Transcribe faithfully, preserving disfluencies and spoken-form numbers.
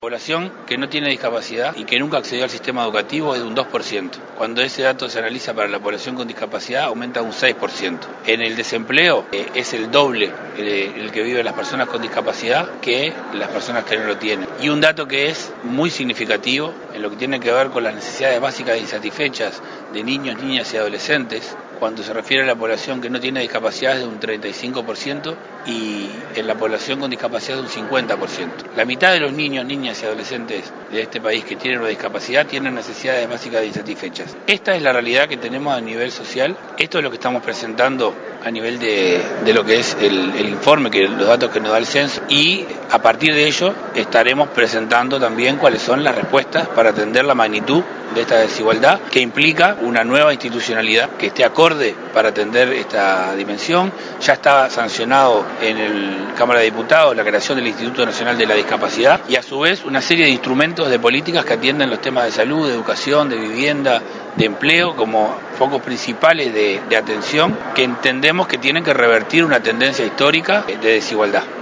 La población que no tiene discapacidad y que nunca accedió al sistema educativo es de un dos por ciento. Cuando ese dato se analiza para la población con discapacidad, aumenta un seis por ciento. En el desempleo eh, es el doble eh, el que viven las personas con discapacidad que las personas que no lo tienen. Y un dato que es muy significativo en lo que tiene que ver con las necesidades básicas insatisfechas de niños, niñas y adolescentes, cuando se refiere a la población que no tiene discapacidad es de un treinta y cinco por ciento y en la población con discapacidad de un cincuenta por ciento. La mitad de los niños, niñas y adolescentes de este país que tienen una discapacidad tienen necesidades básicas insatisfechas. Esta es la realidad que tenemos a nivel social, esto es lo que estamos presentando a nivel de, de lo que es el, el informe, que los datos que nos da el censo, y a partir de ello estaremos presentando también cuáles son las respuestas para atender la magnitud de esta desigualdad, que implica una nueva institucionalidad que esté acorde para atender esta dimensión. Ya está sancionado en el Cámara de Diputados la creación del Instituto Nacional de la Discapacidad y a su vez una serie de instrumentos de políticas que atienden los temas de salud, de educación, de vivienda, de empleo como focos principales de, de atención que entendemos que tienen que revertir una tendencia histórica de desigualdad.